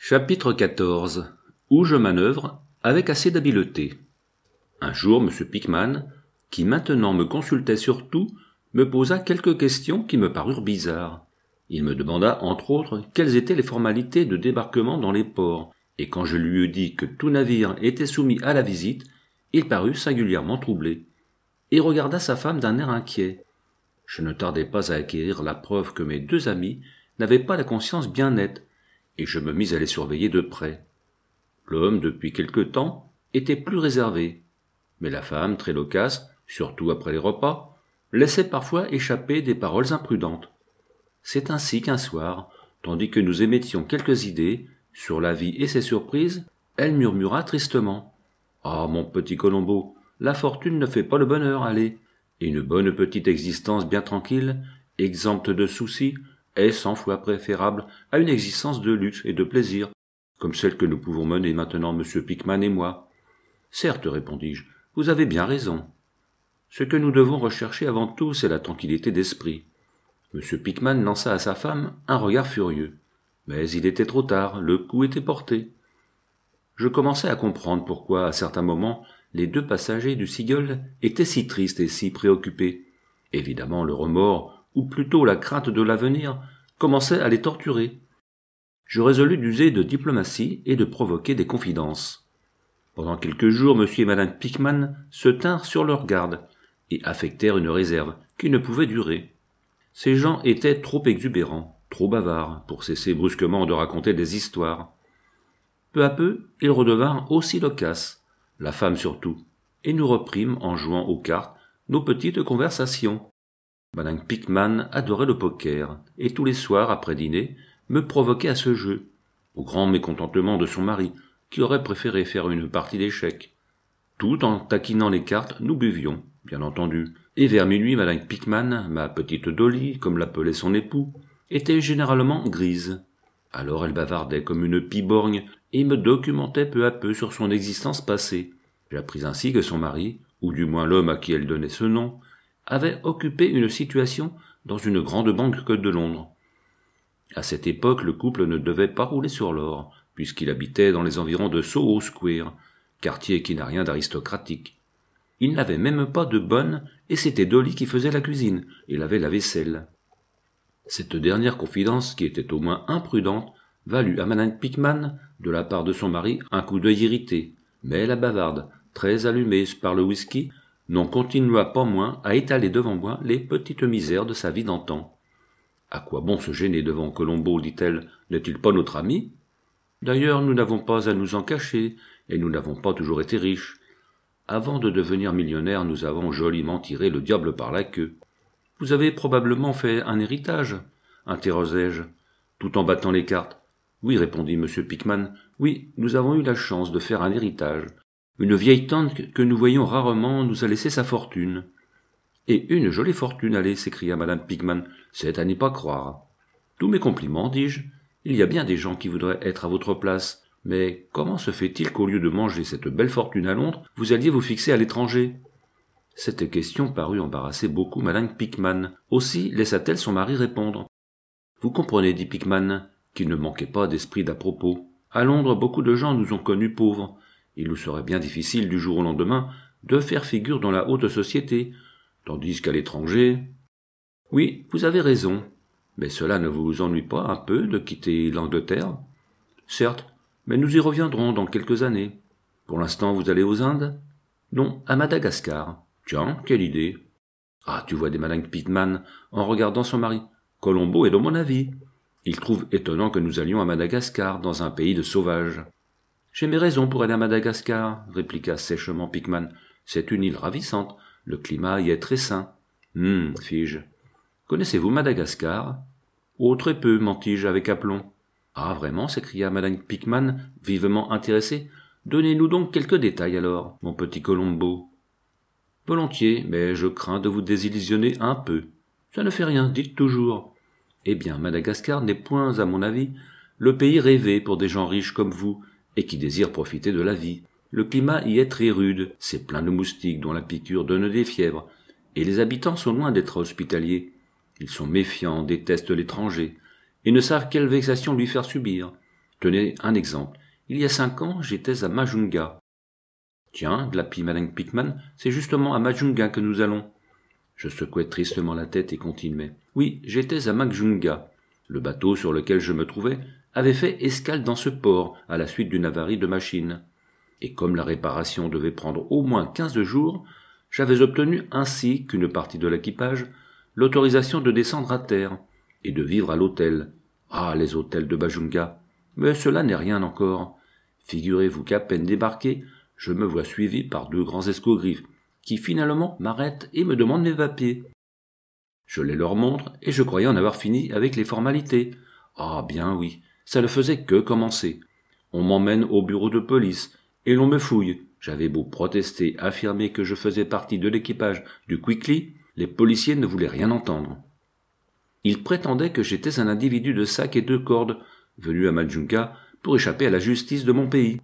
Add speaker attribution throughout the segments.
Speaker 1: Chapitre 14. Où je manœuvre avec assez d'habileté. Un jour, M. Pickman, qui maintenant me consultait sur tout, me posa quelques questions qui me parurent bizarres. Il me demanda, entre autres, quelles étaient les formalités de débarquement dans les ports, et quand je lui eus dit que tout navire était soumis à la visite, il parut singulièrement troublé, et regarda sa femme d'un air inquiet. Je ne tardai pas à acquérir la preuve que mes deux amis n'avaient pas la conscience bien nette, et je me mis à les surveiller de près. L'homme, depuis quelque temps, était plus réservé, mais la femme, très loquace, surtout après les repas, laissait parfois échapper des paroles imprudentes. C'est ainsi qu'un soir, tandis que nous émettions quelques idées sur la vie et ses surprises, elle murmura tristement. « Ah, mon petit Colombo, la fortune ne fait pas le bonheur, allez, et une bonne petite existence bien tranquille, exempte de soucis, est 100 fois préférable à une existence de luxe et de plaisir, comme celle que nous pouvons mener maintenant M. Pickman et moi. »« Certes, répondis-je, vous avez bien raison. Ce que nous devons rechercher avant tout, c'est la tranquillité d'esprit. » M. Pickman lança à sa femme un regard furieux. Mais il était trop tard, le coup était porté. Je commençais à comprendre pourquoi, à certains moments, les deux passagers du Seagull étaient si tristes et si préoccupés. Évidemment, le remords, ou plutôt la crainte de l'avenir, commençait à les torturer. Je résolus d'user de diplomatie et de provoquer des confidences. Pendant quelques jours, M. et Mme Pickman se tinrent sur leur garde et affectèrent une réserve qui ne pouvait durer. Ces gens étaient trop exubérants, trop bavards, pour cesser brusquement de raconter des histoires. Peu à peu, ils redevinrent aussi loquaces, la femme surtout, et nous reprîmes, en jouant aux cartes, nos petites conversations. Mme Pickman adorait le poker, et tous les soirs, après dîner, me provoquait à ce jeu, au grand mécontentement de son mari, qui aurait préféré faire une partie d'échecs. Tout en taquinant les cartes, nous buvions, bien entendu, et vers minuit, Mme Pickman, ma petite Dolly, comme l'appelait son époux, était généralement grise. Alors elle bavardait comme une pie-borgne et me documentait peu à peu sur son existence passée. J'appris ainsi que son mari, ou du moins l'homme à qui elle donnait ce nom, avait occupé une situation dans une grande banque de Londres. À cette époque, le couple ne devait pas rouler sur l'or, puisqu'il habitait dans les environs de Soho Square, quartier qui n'a rien d'aristocratique. Il n'avait même pas de bonne, et c'était Dolly qui faisait la cuisine et lavait la vaisselle. Cette dernière confidence, qui était au moins imprudente, valut à Mme Pickman, de la part de son mari, un coup d'œil irrité, mais la bavarde, très allumée par le whisky, n'en continua pas moins à étaler devant moi les petites misères de sa vie d'antan. « À quoi bon se gêner devant Colombo, dit-elle, n'est-il pas notre ami ? D'ailleurs, nous n'avons pas à nous en cacher, et nous n'avons pas toujours été riches. Avant de devenir millionnaires, nous avons joliment tiré le diable par la queue. Vous avez probablement fait un héritage, interrogai-je, tout en battant les cartes. Oui, répondit M. Pickman, oui, nous avons eu la chance de faire un héritage. Une vieille tante que nous voyons rarement nous a laissé sa fortune. Et une jolie fortune, allez, s'écria Mme Pickman, c'est à n'y pas croire. Tous mes compliments, dis-je. Il y a bien des gens qui voudraient être à votre place. Mais comment se fait-il qu'au lieu de manger cette belle fortune à Londres, vous alliez vous fixer à l'étranger ? Cette question parut embarrasser beaucoup Mme Pickman. Aussi laissa-t-elle son mari répondre. Vous comprenez, dit Pickman, qu'il ne manquait pas d'esprit d'à propos. À Londres, beaucoup de gens nous ont connus pauvres. Il nous serait bien difficile du jour au lendemain de faire figure dans la haute société, tandis qu'à l'étranger... Oui, vous avez raison, mais cela ne vous ennuie pas un peu de quitter l'Angleterre ? Certes, mais nous y reviendrons dans quelques années. Pour l'instant, vous allez aux Indes ? Non, à Madagascar. Tiens, quelle idée. Ah, tu vois, dit Mme Pickman, en regardant son mari. Colombo est de mon avis. Il trouve étonnant que nous allions à Madagascar, dans un pays de sauvages. J'ai mes raisons pour aller à Madagascar, répliqua sèchement Pickman. C'est une île ravissante. Le climat y est très sain. Fis-je. Connaissez-vous Madagascar ? Oh, très peu, mentis-je avec aplomb. Ah, vraiment, s'écria Mme Pickman, vivement intéressée. Donnez-nous donc quelques détails alors, mon petit Colombo. Volontiers, mais je crains de vous désillusionner un peu. Ça ne fait rien, dites toujours. Eh bien, Madagascar n'est point, à mon avis, le pays rêvé pour des gens riches comme vous, et qui désirent profiter de la vie. Le climat y est très rude, c'est plein de moustiques dont la piqûre donne des fièvres, et les habitants sont loin d'être hospitaliers. Ils sont méfiants, détestent l'étranger, et ne savent quelle vexation lui faire subir. Tenez un exemple. Il y a 5 ans, j'étais à Majunga. Tiens, glapit Madame Pickman, c'est justement à Majunga que nous allons. Je secouai tristement la tête et continuai. Oui, j'étais à Majunga. Le bateau sur lequel je me trouvais avait fait escale dans ce port à la suite d'une avarie de machine. Et comme la réparation devait prendre au moins 15 jours, j'avais obtenu ainsi qu'une partie de l'équipage l'autorisation de descendre à terre et de vivre à l'hôtel. Ah, les hôtels de Majunga! Mais cela n'est rien encore. Figurez-vous qu'à peine débarqué, je me vois suivi par 2 grands escogriffe, qui finalement m'arrêtent et me demandent mes papiers. Je les leur montre, et je croyais en avoir fini avec les formalités. Ah bien oui, ça ne faisait que commencer. On m'emmène au bureau de police, et l'on me fouille. J'avais beau protester, affirmer que je faisais partie de l'équipage du Quickly, les policiers ne voulaient rien entendre. Ils prétendaient que j'étais un individu de sac et de corde, venu à Majunga pour échapper à la justice de mon pays.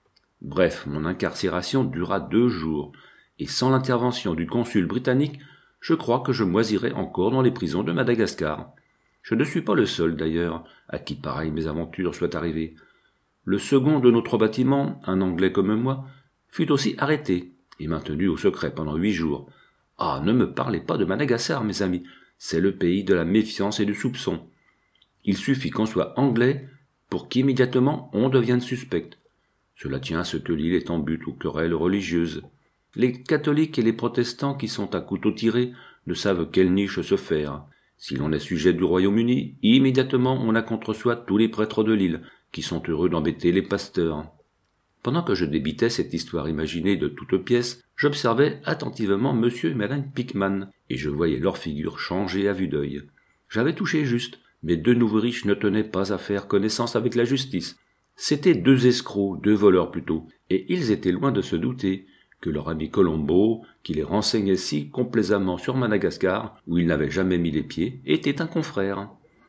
Speaker 1: Bref, mon incarcération dura 2 jours, et sans l'intervention du consul britannique, je crois que je moisirais encore dans les prisons de Madagascar. Je ne suis pas le seul, d'ailleurs, à qui pareille mésaventure soit arrivée. Le second de notre bâtiment, un Anglais comme moi, fut aussi arrêté et maintenu au secret pendant 8 jours. Ah, ne me parlez pas de Madagascar, mes amis, c'est le pays de la méfiance et du soupçon. Il suffit qu'on soit anglais pour qu'immédiatement on devienne suspect. Cela tient à ce que l'île est en butte aux querelles religieuses. Les catholiques et les protestants qui sont à couteau tiré ne savent quelle niche se faire. Si l'on est sujet du Royaume-Uni, immédiatement on a contre soi tous les prêtres de l'île, qui sont heureux d'embêter les pasteurs. Pendant que je débitais cette histoire imaginée de toutes pièces, j'observais attentivement monsieur et madame Pickman, et je voyais leurs figures changer à vue d'œil. J'avais touché juste, mais 2 nouveaux riches ne tenaient pas à faire connaissance avec la justice. C'étaient 2 escrocs, 2 voleurs plutôt, et ils étaient loin de se douter que leur ami Colombo, qui les renseignait si complaisamment sur Madagascar, où ils n'avaient jamais mis les pieds, était un confrère.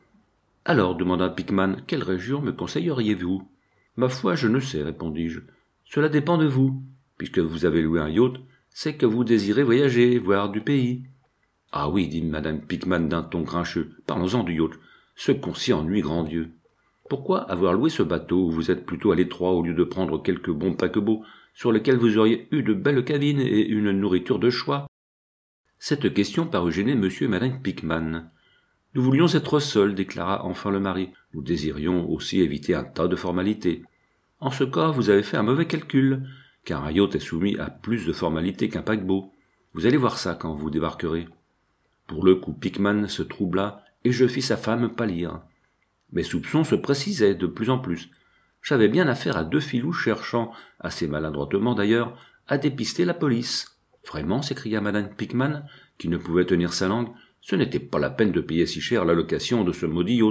Speaker 1: « Alors, demanda Pickman, quelle région me conseilleriez-vous » ? « Ma foi, je ne sais, répondis-je. Cela dépend de vous. Puisque vous avez loué un yacht, c'est que vous désirez voyager, voir du pays. » « Ah oui, dit madame Pickman d'un ton grincheux, parlons-en du yacht. Ce qu'on s'y ennuie, grand Dieu. Pourquoi avoir loué ce bateau où vous êtes plutôt à l'étroit au lieu de prendre quelques bons paquebots sur lesquels vous auriez eu de belles cabines et une nourriture de choix ?» Cette question parut gêner monsieur et madame Pickman. « Nous voulions être seuls, déclara enfin le mari. Nous désirions aussi éviter un tas de formalités. En ce cas, vous avez fait un mauvais calcul, car un yacht est soumis à plus de formalités qu'un paquebot. Vous allez voir ça quand vous débarquerez. » Pour le coup, Pickman se troubla, et je fis sa femme pâlir. Mes soupçons se précisaient de plus en plus. J'avais bien affaire à 2 filous cherchant, assez maladroitement d'ailleurs, à dépister la police. « Vraiment » s'écria madame Pickman, qui ne pouvait tenir sa langue, « ce n'était pas la peine de payer si cher la location de ce maudit yacht. »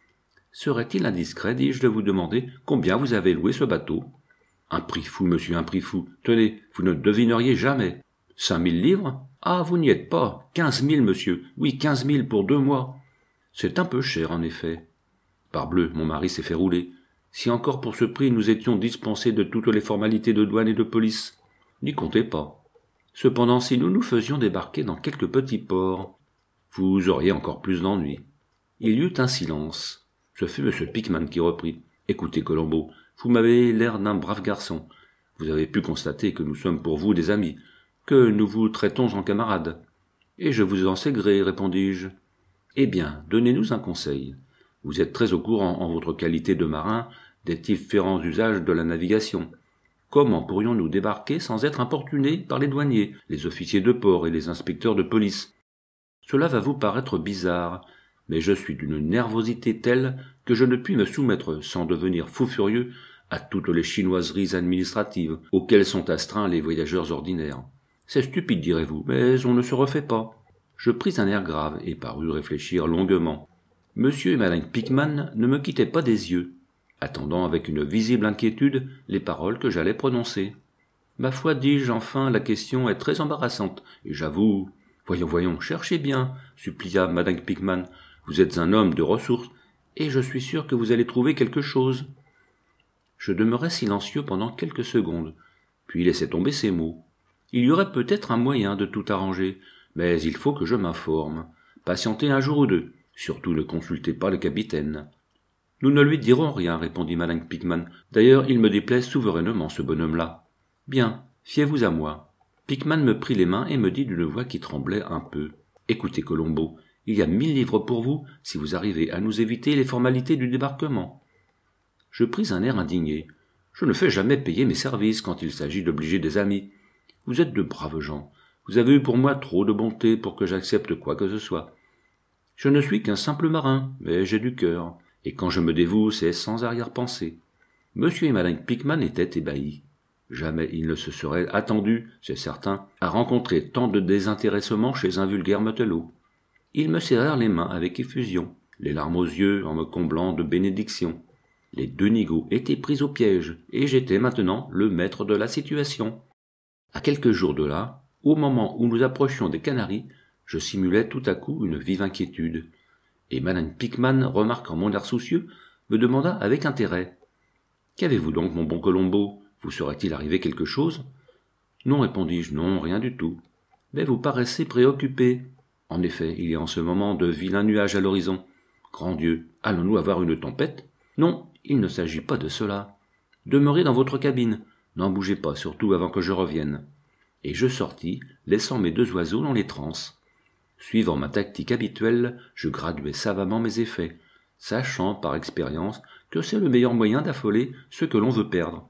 Speaker 1: « Serait-il indiscret, dis-je, de vous demander combien vous avez loué ce bateau ?»« Un prix fou, monsieur, un prix fou. Tenez, vous ne devineriez jamais. 5 000 livres ? Ah, vous n'y êtes pas. 15 000, monsieur. Oui, 15 000 pour 2 mois. C'est un peu cher, en effet. Parbleu, mon mari s'est fait rouler. Si encore pour ce prix nous étions dispensés de toutes les formalités de douane et de police, n'y comptez pas. Cependant, si nous nous faisions débarquer dans quelques petits ports, vous auriez encore plus d'ennuis. » Il y eut un silence. Ce fut M. Pickman qui reprit. « Écoutez, Colombo, vous m'avez l'air d'un brave garçon. Vous avez pu constater que nous sommes pour vous des amis, que nous vous traitons en camarades. Et je vous en sais gré, répondis-je. Eh bien, donnez-nous un conseil. Vous êtes très au courant, en votre qualité de marin, des différents usages de la navigation. Comment pourrions-nous débarquer sans être importunés par les douaniers, les officiers de port et les inspecteurs de police ? Cela va vous paraître bizarre, mais je suis d'une nervosité telle que je ne puis me soumettre sans devenir fou furieux à toutes les chinoiseries administratives auxquelles sont astreints les voyageurs ordinaires. C'est stupide, direz-vous, mais on ne se refait pas. » Je pris un air grave et parus réfléchir longuement. Monsieur et madame Pickman ne me quittaient pas des yeux, attendant avec une visible inquiétude les paroles que j'allais prononcer. « Ma foi, dis-je, enfin, la question est très embarrassante, et j'avoue... »« Voyons, cherchez bien, » supplia madame Pickman. « Vous êtes un homme de ressources, et je suis sûr que vous allez trouver quelque chose. » Je demeurai silencieux pendant quelques secondes, puis laissai tomber ces mots. Il y aurait peut-être un moyen de tout arranger, mais il faut que je m'informe. Patientez un jour ou 2, surtout ne consultez pas le capitaine. Nous ne lui dirons rien, répondit madame Pickman. D'ailleurs, il me déplaît souverainement, ce bonhomme-là. Bien, fiez-vous à moi. Pickman me prit les mains et me dit d'une voix qui tremblait un peu. Écoutez, Colombo, il y a 1000 livres pour vous si vous arrivez à nous éviter les formalités du débarquement. Je pris un air indigné. Je ne fais jamais payer mes services quand il s'agit d'obliger des amis. Vous êtes de braves gens. Vous avez eu pour moi trop de bonté pour que j'accepte quoi que ce soit. Je ne suis qu'un simple marin, mais j'ai du cœur, et quand je me dévoue, c'est sans arrière-pensée. Monsieur et madame Pickman étaient ébahis. Jamais ils ne se seraient attendus, c'est certain, à rencontrer tant de désintéressement chez un vulgaire matelot. Ils me serrèrent les mains avec effusion, les larmes aux yeux en me comblant de bénédictions. Les deux nigauds étaient pris au piège, et j'étais maintenant le maître de la situation. À quelques jours de là, au moment où nous approchions des Canaries, je simulais tout à coup une vive inquiétude, et madame Pickman, remarquant mon air soucieux, me demanda avec intérêt. « Qu'avez-vous donc, mon bon Colombo ? Vous serait-il arrivé quelque chose ?»« Non, répondis-je, non, rien du tout. »« Mais vous paraissez préoccupé. En effet, il y a en ce moment de vilains nuages à l'horizon. Grand Dieu, allons-nous avoir une tempête ? Non, il ne s'agit pas de cela. Demeurez dans votre cabine, n'en bougez pas, surtout avant que je revienne. » Et je sortis, laissant mes deux oiseaux dans les transes. Suivant ma tactique habituelle, je graduais savamment mes effets, sachant par expérience que c'est le meilleur moyen d'affoler ceux que l'on veut perdre.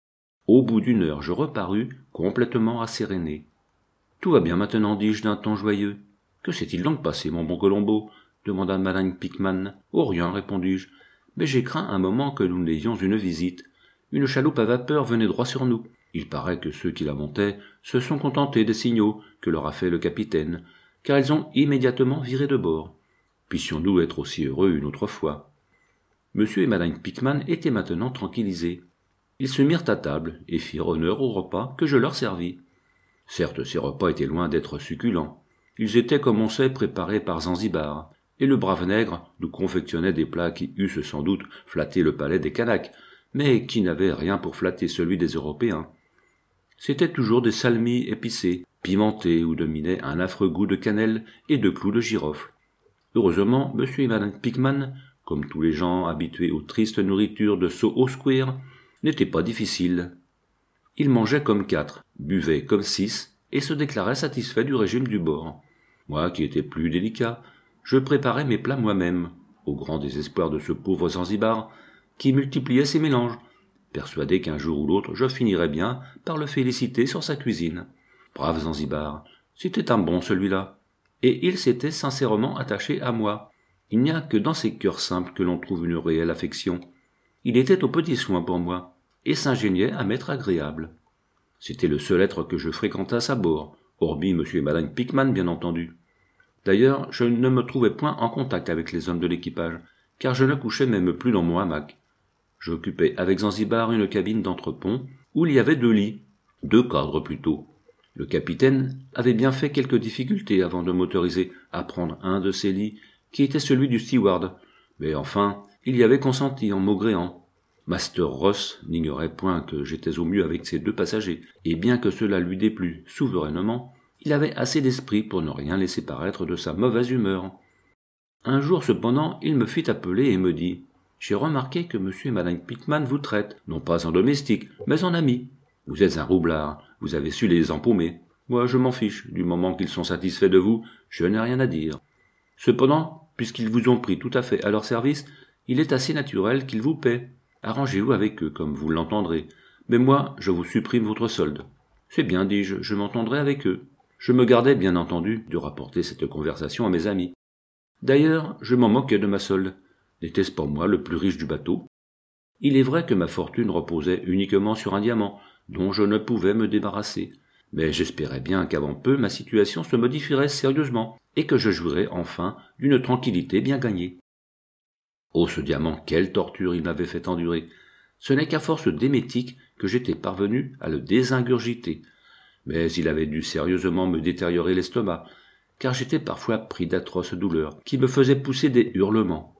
Speaker 1: Au bout d'une heure, je reparus, complètement rasséréné. « Tout va bien maintenant, dis-je d'un ton joyeux. »« Que s'est-il donc passé, mon bon Colombo ?» demanda madame Pickman. « Oh, rien, répondis-je. Mais j'ai craint un moment que nous n'ayons une visite. Une chaloupe à vapeur venait droit sur nous. Il paraît que ceux qui la montaient se sont contentés des signaux que leur a fait le capitaine, car ils ont immédiatement viré de bord. Puissions-nous être aussi heureux une autre fois. » Monsieur et madame Pickman étaient maintenant tranquillisés. Ils se mirent à table et firent honneur au repas que je leur servis. Certes, ces repas étaient loin d'être succulents. Ils étaient, comme on sait, préparés par Zanzibar, et le brave nègre nous confectionnait des plats qui eussent sans doute flatté le palais des Kanaks, mais qui n'avaient rien pour flatter celui des Européens. C'étaient toujours des salmis épicés, pimentés, où dominait un affreux goût de cannelle et de clous de girofle. Heureusement, monsieur et madame Pickman, comme tous les gens habitués aux tristes nourritures de Soho Square, n'étaient pas difficiles. Ils mangeaient comme 4, buvaient comme 6, et se déclaraient satisfaits du régime du bord. Moi, qui étais plus délicat, je préparais mes plats moi-même, au grand désespoir de ce pauvre Zanzibar, qui multipliait ses mélanges, persuadé qu'un jour ou l'autre je finirais bien par le féliciter sur sa cuisine. Brave Zanzibar, c'était un bon celui-là, et il s'était sincèrement attaché à moi. Il n'y a que dans ces cœurs simples que l'on trouve une réelle affection. Il était aux petits soins pour moi, et s'ingéniait à m'être agréable. C'était le seul être que je fréquentasse à bord, hormis monsieur et madame Pickman, bien entendu. D'ailleurs, je ne me trouvais point en contact avec les hommes de l'équipage, car je ne couchais même plus dans mon hamac. J'occupais avec Zanzibar une cabine d'entrepont, où il y avait 2 lits, 2 cadres plutôt. Le capitaine avait bien fait quelques difficultés avant de m'autoriser à prendre un de ces lits, qui était celui du steward, mais enfin, il y avait consenti en maugréant. Master Ross n'ignorait point que j'étais au mieux avec ces 2 passagers, et bien que cela lui déplût souverainement, il avait assez d'esprit pour ne rien laisser paraître de sa mauvaise humeur. Un jour cependant, il me fit appeler et me dit « J'ai remarqué que monsieur et madame Pickman vous traitent, non pas en domestique, mais en ami. Vous êtes un roublard, vous avez su les empaumer. Moi, je m'en fiche, du moment qu'ils sont satisfaits de vous, je n'ai rien à dire. Cependant, puisqu'ils vous ont pris tout à fait à leur service, il est assez naturel qu'ils vous paient. Arrangez-vous avec eux, comme vous l'entendrez. Mais moi, je vous supprime votre solde. » C'est bien, dis-je, je m'entendrai avec eux. Je me gardais, bien entendu, de rapporter cette conversation à mes amis. D'ailleurs, je m'en moquais de ma solde. N'était-ce pas moi le plus riche du bateau? Il est vrai que ma fortune reposait uniquement sur un diamant, dont je ne pouvais me débarrasser. Mais j'espérais bien qu'avant peu ma situation se modifierait sérieusement, et que je jouirais enfin d'une tranquillité bien gagnée. Oh, ce diamant, quelle torture il m'avait fait endurer! Ce n'est qu'à force d'émétique que j'étais parvenu à le désingurgiter. Mais il avait dû sérieusement me détériorer l'estomac, car j'étais parfois pris d'atroces douleurs, qui me faisaient pousser des hurlements.